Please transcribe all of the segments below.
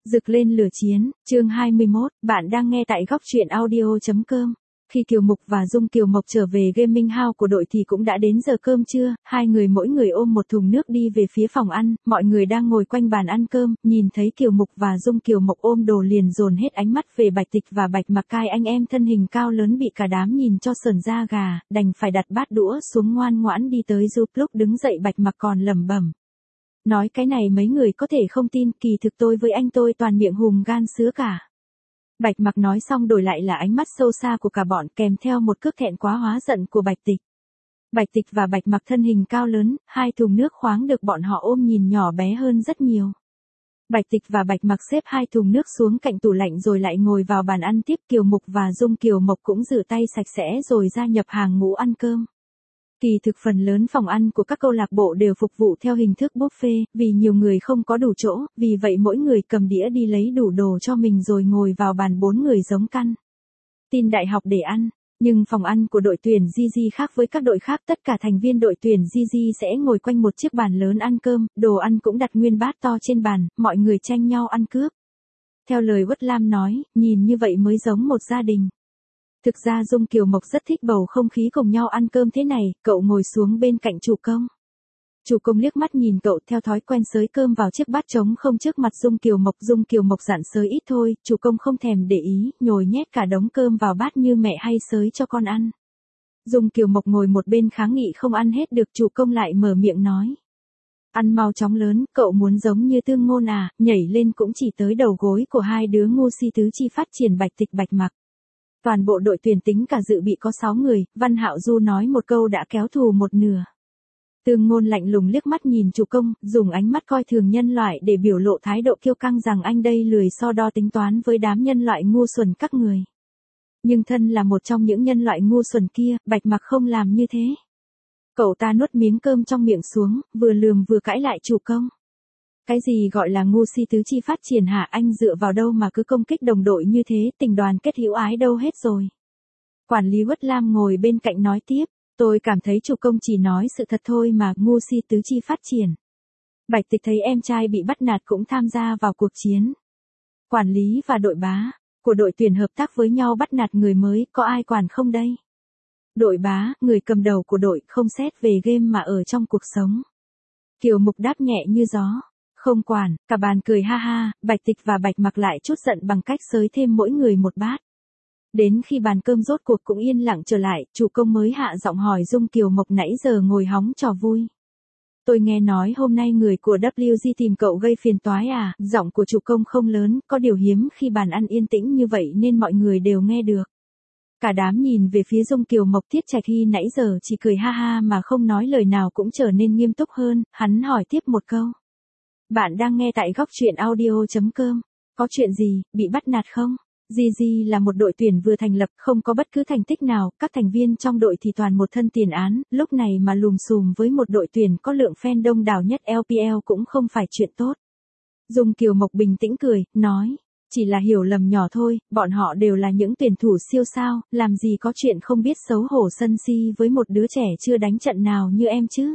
Rực lên lửa chiến, chương 21, bạn đang nghe tại góc truyện audio.com. Khi Kiều Mục và Dung Kiều Mộc trở về gaming house của đội thì cũng đã đến giờ cơm trưa, hai người mỗi người ôm một thùng nước đi về phía phòng ăn, mọi người đang ngồi quanh bàn ăn cơm, nhìn thấy Kiều Mục và Dung Kiều Mộc ôm đồ liền dồn hết ánh mắt về Bạch Tịch và Bạch Mặc, hai anh em thân hình cao lớn bị cả đám nhìn cho sởn da gà, đành phải đặt bát đũa xuống ngoan ngoãn đi tới giúp. Lúc đứng dậy Bạch Mặc còn lẩm bẩm: nói cái này mấy người có thể không tin, kỳ thực tôi với anh tôi toàn miệng hùm gan sứa cả. Bạch Mặc nói xong đổi lại là ánh mắt sâu xa của cả bọn, kèm theo một cước thẹn quá hóa giận của Bạch Tịch. Bạch Tịch và Bạch Mặc thân hình cao lớn, hai thùng nước khoáng được bọn họ ôm nhìn nhỏ bé hơn rất nhiều. Bạch Tịch và Bạch Mặc xếp hai thùng nước xuống cạnh tủ lạnh rồi lại ngồi vào bàn ăn tiếp. Kiều Mục và Dung Kiều Mộc cũng rửa tay sạch sẽ rồi gia nhập hàng ngũ ăn cơm. Kỳ thực phần lớn phòng ăn của các câu lạc bộ đều phục vụ theo hình thức buffet, vì nhiều người không có đủ chỗ, vì vậy mỗi người cầm đĩa đi lấy đủ đồ cho mình rồi ngồi vào bàn 4 người giống căn tin đại học để ăn. Nhưng phòng ăn của đội tuyển GG khác với các đội khác, tất cả thành viên đội tuyển GG sẽ ngồi quanh một chiếc bàn lớn ăn cơm, đồ ăn cũng đặt nguyên bát to trên bàn, mọi người tranh nhau ăn cướp. Theo lời Uất Lam nói, nhìn như vậy mới giống một gia đình. Thực ra Dung Kiều Mộc rất thích bầu không khí cùng nhau ăn cơm thế này, cậu ngồi xuống bên cạnh chủ công. Chủ công liếc mắt nhìn cậu, theo thói quen xới cơm vào chiếc bát trống không trước mặt Dung Kiều Mộc. Dung Kiều Mộc dặn xới ít thôi, chủ công không thèm để ý, nhồi nhét cả đống cơm vào bát như mẹ hay xới cho con ăn. Dung Kiều Mộc ngồi một bên kháng nghị không ăn hết được, chủ công lại mở miệng nói: ăn mau chóng lớn, cậu muốn giống như Tương Ngôn à, nhảy lên cũng chỉ tới đầu gối của hai đứa ngu si tứ chi phát triển Bạch Tịch Bạch Mặc. Toàn bộ đội tuyển tính cả dự bị có 6 người, Văn Hạo Du nói một câu đã kéo thù một nửa. Tương Ngôn lạnh lùng liếc mắt nhìn chủ công, dùng ánh mắt coi thường nhân loại để biểu lộ thái độ kiêu căng rằng anh đây lười so đo tính toán với đám nhân loại ngu xuẩn các người. Nhưng thân là một trong những nhân loại ngu xuẩn kia, Bạch Mặc không làm như thế. Cậu ta nuốt miếng cơm trong miệng xuống, vừa lườm vừa cãi lại chủ công. Cái gì gọi là ngu si tứ chi phát triển hả, anh dựa vào đâu mà cứ công kích đồng đội như thế, tình đoàn kết hữu ái đâu hết rồi. Quản lý Uất Lam ngồi bên cạnh nói tiếp: tôi cảm thấy chủ công chỉ nói sự thật thôi mà, ngu si tứ chi phát triển. Bạch Tịch thấy em trai bị bắt nạt cũng tham gia vào cuộc chiến. Quản lý và đội bá của đội tuyển hợp tác với nhau bắt nạt người mới, có ai quản không đây? Đội bá, người cầm đầu của đội, không xét về game mà ở trong cuộc sống. Kiều Mục đáp nhẹ như gió: không quản. Cả bàn cười ha ha. Bạch Tịch và Bạch Mặc lại chút giận bằng cách xới thêm mỗi người một bát. Đến khi bàn cơm rốt cuộc cũng yên lặng trở lại, chủ công mới hạ giọng hỏi Dung Kiều Mộc nãy giờ ngồi hóng trò vui. Tôi nghe nói hôm nay người của WG tìm cậu gây phiền toái à? Giọng của chủ công không lớn, có điều hiếm khi bàn ăn yên tĩnh như vậy nên mọi người đều nghe được. Cả đám nhìn về phía Dung Kiều Mộc. Tiết Trạch Hy nãy giờ chỉ cười ha ha mà không nói lời nào cũng trở nên nghiêm túc hơn, hắn hỏi tiếp một câu: bạn đang nghe tại góc truyện audio.com. Có chuyện gì, bị bắt nạt không? GG là một đội tuyển vừa thành lập, không có bất cứ thành tích nào, các thành viên trong đội thì toàn một thân tiền án, lúc này mà lùm xùm với một đội tuyển có lượng fan đông đảo nhất LPL cũng không phải chuyện tốt. Dung Kiều Mộc bình tĩnh cười, nói: chỉ là hiểu lầm nhỏ thôi, bọn họ đều là những tuyển thủ siêu sao, làm gì có chuyện không biết xấu hổ sân si với một đứa trẻ chưa đánh trận nào như em chứ.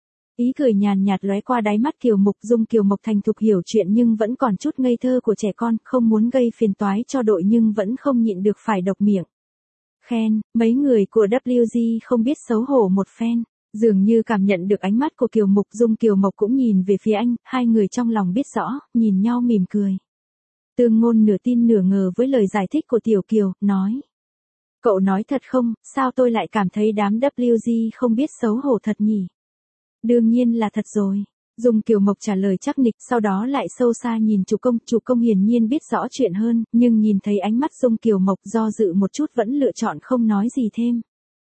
Ý cười nhàn nhạt lóe qua đáy mắt Kiều Mục. Dung Kiều Mộc thành thục hiểu chuyện nhưng vẫn còn chút ngây thơ của trẻ con, không muốn gây phiền toái cho đội nhưng vẫn không nhịn được phải độc miệng khen: mấy người của WG không biết xấu hổ một phen. Dường như cảm nhận được ánh mắt của Kiều Mục, Dung Kiều Mộc cũng nhìn về phía anh, hai người trong lòng biết rõ, nhìn nhau mỉm cười. Tương Ngôn nửa tin nửa ngờ với lời giải thích của Tiểu Kiều, nói: cậu nói thật không, sao tôi lại cảm thấy đám WG không biết xấu hổ thật nhỉ? Đương nhiên là thật rồi. Dung Kiều Mộc trả lời chắc nịch, sau đó lại sâu xa nhìn chủ công hiển nhiên biết rõ chuyện hơn, nhưng nhìn thấy ánh mắt Dung Kiều Mộc do dự một chút vẫn lựa chọn không nói gì thêm.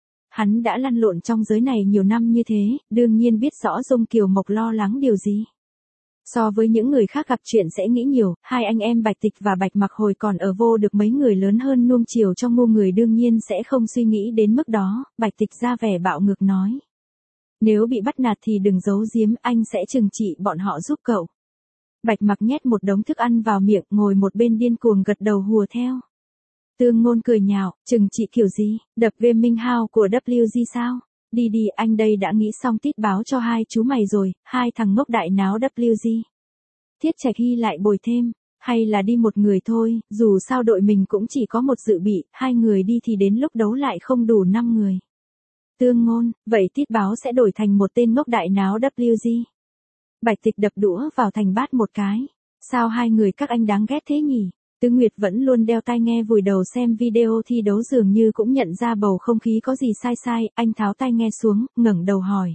Hắn đã lăn lộn trong giới này nhiều năm như thế, đương nhiên biết rõ Dung Kiều Mộc lo lắng điều gì. So với những người khác gặp chuyện sẽ nghĩ nhiều, hai anh em Bạch Tịch và Bạch Mặc hồi còn ở vô được mấy người lớn hơn nuông chiều cho ngu người đương nhiên sẽ không suy nghĩ đến mức đó. Bạch Tịch ra vẻ bạo ngược nói: nếu bị bắt nạt thì đừng giấu giếm, anh sẽ trừng trị bọn họ giúp cậu. Bạch Mặc nhét một đống thức ăn vào miệng, ngồi một bên điên cuồng gật đầu hùa theo. Tương Ngôn cười nhạo: trừng trị kiểu gì, đập gaming house của WG sao? Đi đi, anh đây đã nghĩ xong tít báo cho hai chú mày rồi, hai thằng ngốc đại náo WG. Tiết Trạch Hy lại bồi thêm: hay là đi một người thôi, dù sao đội mình cũng chỉ có một dự bị, 2 người đi thì đến lúc đấu lại không đủ 5 người. Tương Ngôn, vậy tiết báo sẽ đổi thành một tên ngốc đại náo WG. Bạch Tịch đập đũa vào thành bát một cái. Sao 2 người các anh đáng ghét thế nhỉ? Tứ Nguyệt vẫn luôn đeo tai nghe vùi đầu xem video thi đấu dường như cũng nhận ra bầu không khí có gì sai sai, anh tháo tai nghe xuống, ngẩng đầu hỏi.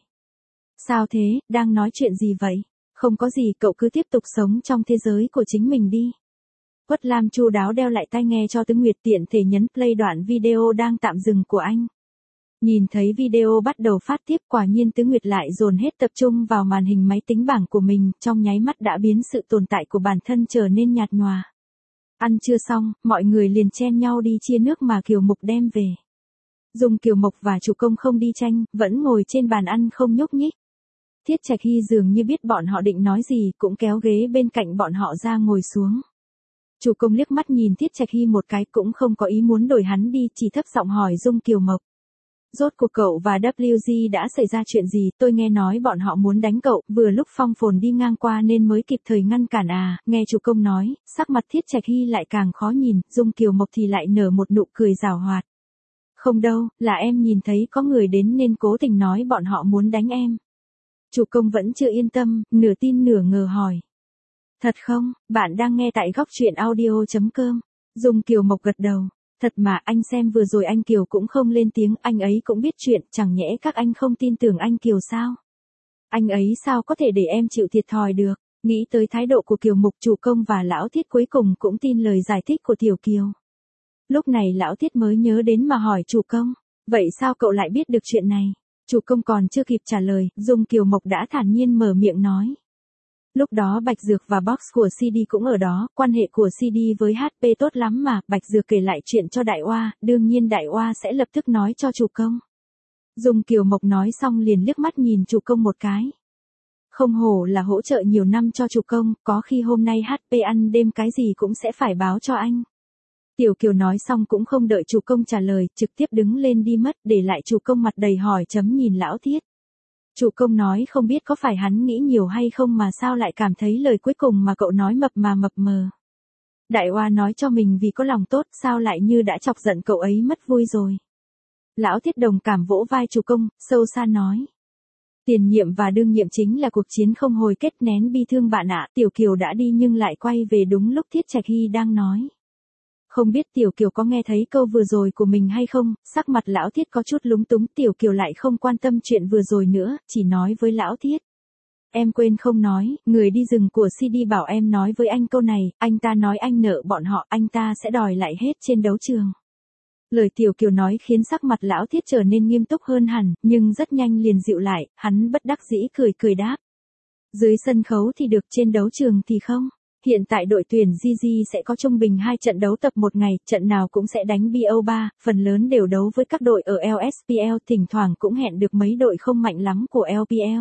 Sao thế, đang nói chuyện gì vậy? Không có gì, cậu cứ tiếp tục sống trong thế giới của chính mình đi. Quất Lam chu đáo đeo lại tai nghe cho Tứ Nguyệt tiện thể nhấn play đoạn video đang tạm dừng của anh. Nhìn thấy video bắt đầu phát tiếp, quả nhiên Tứ Nguyệt lại dồn hết tập trung vào màn hình máy tính bảng của mình, trong nháy mắt đã biến sự tồn tại của bản thân trở nên nhạt nhòa. Ăn trưa xong, mọi người liền chen nhau đi chia nước mà Kiều Mục đem về. Dung Kiều Mộc và Chủ Công không đi tranh, vẫn ngồi trên bàn ăn không nhúc nhích. Thiết Trạch Hy dường như biết bọn họ định nói gì, cũng kéo ghế bên cạnh bọn họ ra ngồi xuống. Chủ Công liếc mắt nhìn Thiết Trạch Hy một cái, cũng không có ý muốn đổi hắn đi, chỉ thấp giọng hỏi Dung Kiều Mộc. Rốt cuộc cậu và WG đã xảy ra chuyện gì? Tôi nghe nói bọn họ muốn đánh cậu, vừa lúc Phong Phồn đi ngang qua nên mới kịp thời ngăn cản à. Nghe Chủ Công nói, sắc mặt Thiết Trạch Hy lại càng khó nhìn, Dung Kiều Mộc thì lại nở một nụ cười giảo hoạt. Không đâu, là em nhìn thấy có người đến nên cố tình nói bọn họ muốn đánh em. Chủ Công vẫn chưa yên tâm, nửa tin nửa ngờ hỏi. Thật không? Bạn đang nghe tại góc truyện audio.com. Dung Kiều Mộc gật đầu. Thật mà, anh xem vừa rồi anh Kiều cũng không lên tiếng, anh ấy cũng biết chuyện, chẳng nhẽ các anh không tin tưởng anh Kiều sao? Anh ấy sao có thể để em chịu thiệt thòi được? Nghĩ tới thái độ của Kiều Mục, Chủ Công và Lão Thiết cuối cùng cũng tin lời giải thích của Tiểu Kiều. Lúc này Lão Thiết mới nhớ đến mà hỏi Chủ Công, vậy sao cậu lại biết được chuyện này? Chủ Công còn chưa kịp trả lời, Dung Kiều Mộc đã thản nhiên mở miệng nói. Lúc đó Bạch Dược và box của CD cũng ở đó, quan hệ của CD với HP tốt lắm mà, Bạch Dược kể lại chuyện cho Đại Oa, đương nhiên Đại Oa sẽ lập tức nói cho Chủ Công. Dung Kiều Mộc nói xong liền liếc mắt nhìn Chủ Công một cái. Không hổ là hỗ trợ nhiều năm cho Chủ Công, có khi hôm nay HP ăn đêm cái gì cũng sẽ phải báo cho anh. Tiểu Kiều nói xong cũng không đợi Chủ Công trả lời, trực tiếp đứng lên đi mất, để lại Chủ Công mặt đầy hỏi chấm nhìn Lão Thiết. Chủ Công nói không biết có phải hắn nghĩ nhiều hay không mà sao lại cảm thấy lời cuối cùng mà cậu nói mập mờ. Đại Oa nói cho mình vì có lòng tốt, sao lại như đã chọc giận cậu ấy mất vui rồi. Lão Thiết đồng cảm vỗ vai Chủ Công, sâu xa nói. Tiền nhiệm và đương nhiệm chính là cuộc chiến không hồi kết, nén bi thương bạn ạ. Tiểu Kiều đã đi nhưng lại quay về đúng lúc Thiết Trạch Hy đang nói. Không biết Tiểu Kiều có nghe thấy câu vừa rồi của mình hay không, sắc mặt Lão Thiết có chút lúng túng, Tiểu Kiều lại không quan tâm chuyện vừa rồi nữa, chỉ nói với Lão Thiết. Em quên không nói, người đi rừng của CD bảo em nói với anh câu này, anh ta nói anh nợ bọn họ, anh ta sẽ đòi lại hết trên đấu trường. Lời Tiểu Kiều nói khiến sắc mặt Lão Thiết trở nên nghiêm túc hơn hẳn, nhưng rất nhanh liền dịu lại, hắn bất đắc dĩ cười đáp. Dưới sân khấu thì được, trên đấu trường thì không. Hiện tại đội tuyển GG sẽ có trung bình 2 trận đấu tập một ngày, trận nào cũng sẽ đánh BO3, phần lớn đều đấu với các đội ở LSPL, thỉnh thoảng cũng hẹn được mấy đội không mạnh lắm của LPL.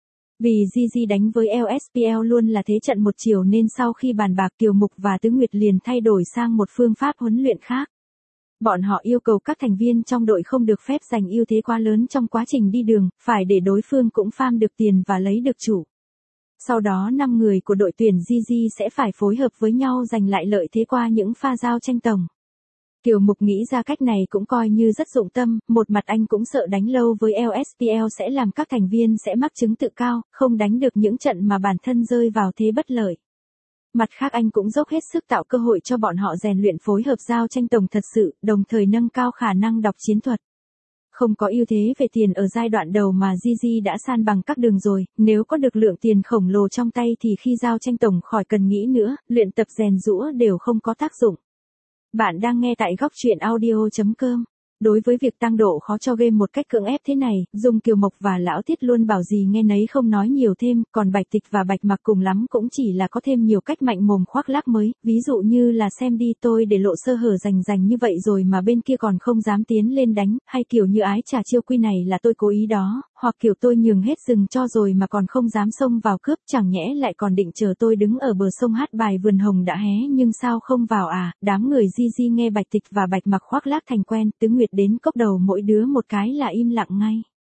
Vì GG đánh với LSPL luôn là thế trận một chiều nên sau khi bàn bạc Kiều Mục và Tứ Nguyệt liền thay đổi sang một phương pháp huấn luyện khác. Bọn họ yêu cầu các thành viên trong đội không được phép giành ưu thế quá lớn trong quá trình đi đường, phải để đối phương cũng farm được tiền và lấy được chủ. Sau đó 5 người của đội tuyển GG sẽ phải phối hợp với nhau giành lại lợi thế qua những pha giao tranh tổng. Kiều Mục nghĩ ra cách này cũng coi như rất dụng tâm, một mặt anh cũng sợ đánh lâu với LSPL sẽ làm các thành viên sẽ mắc chứng tự cao, không đánh được những trận mà bản thân rơi vào thế bất lợi. Mặt khác anh cũng dốc hết sức tạo cơ hội cho bọn họ rèn luyện phối hợp giao tranh tổng thật sự, đồng thời nâng cao khả năng đọc chiến thuật. Không có ưu thế về tiền ở giai đoạn đầu mà GG đã san bằng các đường rồi, nếu có được lượng tiền khổng lồ trong tay thì khi giao tranh tổng khỏi cần nghĩ nữa, luyện tập rèn giũa đều không có tác dụng. Bạn đang nghe tại góc truyện audio.com. Đối với việc tăng độ khó cho game một cách cưỡng ép thế này, Dung Kiều Mộc và Lão Thiết luôn bảo gì nghe nấy không nói nhiều thêm, còn Bạch Tịch và Bạch Mặc cùng lắm cũng chỉ là có thêm nhiều cách mạnh mồm khoác lác mới, ví dụ như là xem đi tôi để lộ sơ hở rành như vậy rồi mà bên kia còn không dám tiến lên đánh, hay kiểu như ái trà chiêu quy này là tôi cố ý đó, hoặc kiểu tôi nhường hết rừng cho rồi mà còn không dám xông vào cướp, chẳng nhẽ lại còn định chờ tôi đứng ở bờ sông hát bài vườn hồng đã hé nhưng sao không vào à. Đám người GG nghe Bạch Tịch và Bạch Mặc khoác lác thành quen, Tứ Nguyệt đến cốc đầu mỗi đứa một cái là im lặng ngay.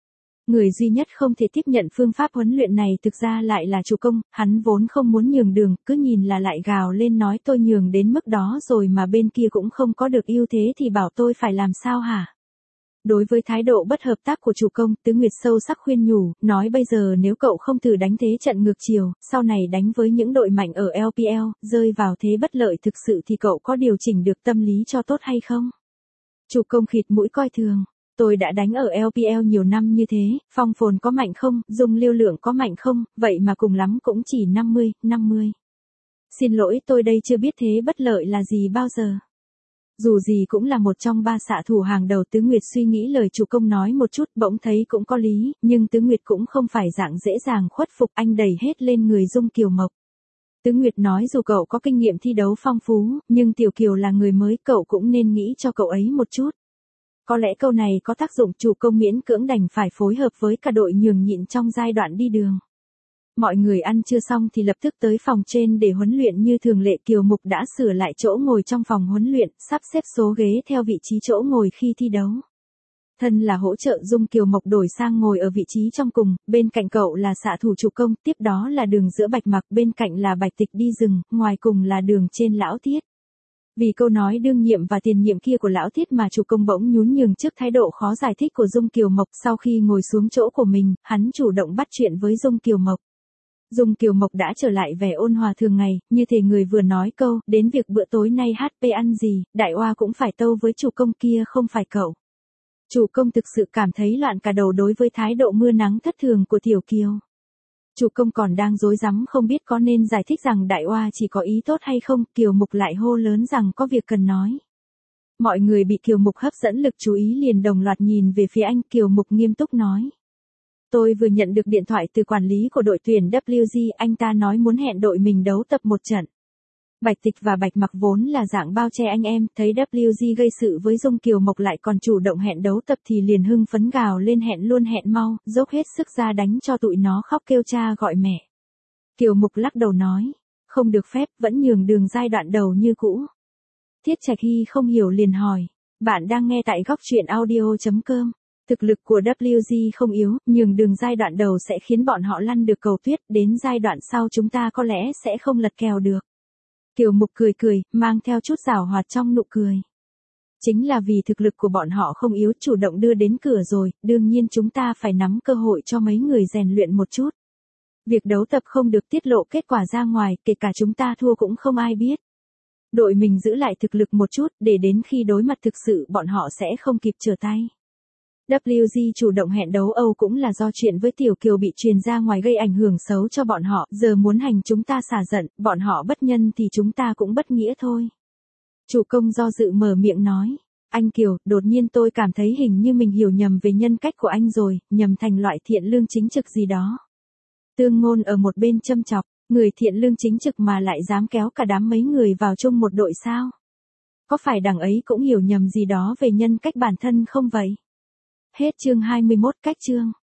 Người duy nhất không thể tiếp nhận phương pháp huấn luyện này thực ra lại là chủ công, hắn vốn không muốn nhường đường, cứ nhìn là lại gào lên nói tôi nhường đến mức đó rồi mà bên kia cũng không có được ưu thế thì bảo tôi phải làm sao hả? Đối với thái độ bất hợp tác của chủ công, Tứ Nguyệt sâu sắc khuyên nhủ, nói bây giờ nếu cậu không thử đánh thế trận ngược chiều, sau này đánh với những đội mạnh ở LPL, rơi vào thế bất lợi thực sự thì cậu có điều chỉnh được tâm lý cho tốt hay không? Chủ công khịt mũi coi thường. Tôi đã đánh ở LPL nhiều năm như thế, Phong Phồn có mạnh không, Dung Lưu Lượng có mạnh không, vậy mà cùng lắm cũng chỉ 50-50. Xin lỗi tôi đây chưa biết thế bất lợi là gì bao giờ. Dù gì cũng là một trong ba xạ thủ hàng đầu. Tứ Nguyệt suy nghĩ lời chủ công nói một chút bỗng thấy cũng có lý, nhưng Tứ Nguyệt cũng không phải dạng dễ dàng khuất phục, anh đẩy hết lên người Dung Kiều Mộc. Tứ Nguyệt nói dù cậu có kinh nghiệm thi đấu phong phú, nhưng Tiểu Kiều là người mới, cậu cũng nên nghĩ cho cậu ấy một chút. Có lẽ câu này có tác dụng, chủ công miễn cưỡng đành phải phối hợp với cả đội nhường nhịn trong giai đoạn đi đường. Mọi người ăn trưa xong thì lập tức tới phòng trên để huấn luyện như thường lệ. Kiều Mục đã sửa lại chỗ ngồi trong phòng huấn luyện, sắp xếp số ghế theo vị trí chỗ ngồi khi thi đấu. Thân là hỗ trợ Dung Kiều Mộc đổi sang ngồi ở vị trí trong cùng, bên cạnh cậu là xạ thủ chủ công, tiếp đó là đường giữa Bạch Mặc, bên cạnh là Bạch Tịch đi rừng, ngoài cùng là đường trên Lão Tiết. Vì câu nói đương nhiệm và tiền nhiệm kia của Lão Tiết mà chủ công bỗng nhún nhường trước thái độ khó giải thích của Dung Kiều Mộc. Sau khi ngồi xuống chỗ của mình, hắn chủ động bắt chuyện với Dung Kiều Mộc. Dung Kiều Mộc đã trở lại vẻ ôn hòa thường ngày, như thể người vừa nói câu, đến việc bữa tối nay HP ăn gì, đại oa cũng phải tâu với chủ công kia không phải cậu. Chủ công thực sự cảm thấy loạn cả đầu đối với thái độ mưa nắng thất thường của Tiểu Kiều. Chủ công còn đang rối rắm không biết có nên giải thích rằng đại oa chỉ có ý tốt hay không, Kiều Mục lại hô lớn rằng có việc cần nói. Mọi người bị Kiều Mục hấp dẫn lực chú ý liền đồng loạt nhìn về phía anh. Kiều Mục nghiêm túc nói. Tôi vừa nhận được điện thoại từ quản lý của đội tuyển WG, anh ta nói muốn hẹn đội mình đấu tập một trận. Bạch Tịch và Bạch Mặc vốn là dạng bao che anh em, thấy WG gây sự với Dung Kiều Mộc lại còn chủ động hẹn đấu tập thì liền hưng phấn gào lên hẹn luôn hẹn mau, dốc hết sức ra đánh cho tụi nó khóc kêu cha gọi mẹ. Kiều Mục lắc đầu nói, không được phép, vẫn nhường đường giai đoạn đầu như cũ. Thiết Trạch Hy không hiểu liền hỏi, bạn đang nghe tại góc truyện audio.com. Thực lực của WG không yếu, nhường đường giai đoạn đầu sẽ khiến bọn họ lăn được cầu tuyết, đến giai đoạn sau chúng ta có lẽ sẽ không lật kèo được. Kiều Mục cười cười, mang theo chút giảo hoạt trong nụ cười. Chính là vì thực lực của bọn họ không yếu, chủ động đưa đến cửa rồi, đương nhiên chúng ta phải nắm cơ hội cho mấy người rèn luyện một chút. Việc đấu tập không được tiết lộ kết quả ra ngoài, kể cả chúng ta thua cũng không ai biết. Đội mình giữ lại thực lực một chút, để đến khi đối mặt thực sự bọn họ sẽ không kịp trở tay. WG chủ động hẹn đấu Âu cũng là do chuyện với Tiểu Kiều bị truyền ra ngoài gây ảnh hưởng xấu cho bọn họ, giờ muốn hành chúng ta xả giận, bọn họ bất nhân thì chúng ta cũng bất nghĩa thôi. Chủ công do dự mở miệng nói, anh Kiều, đột nhiên tôi cảm thấy hình như mình hiểu nhầm về nhân cách của anh rồi, nhầm thành loại thiện lương chính trực gì đó. Tương Ngôn ở một bên châm chọc, người thiện lương chính trực mà lại dám kéo cả đám mấy người vào chung một đội sao? Có phải đằng ấy cũng hiểu nhầm gì đó về nhân cách bản thân không vậy? Hết chương 21 cách chương.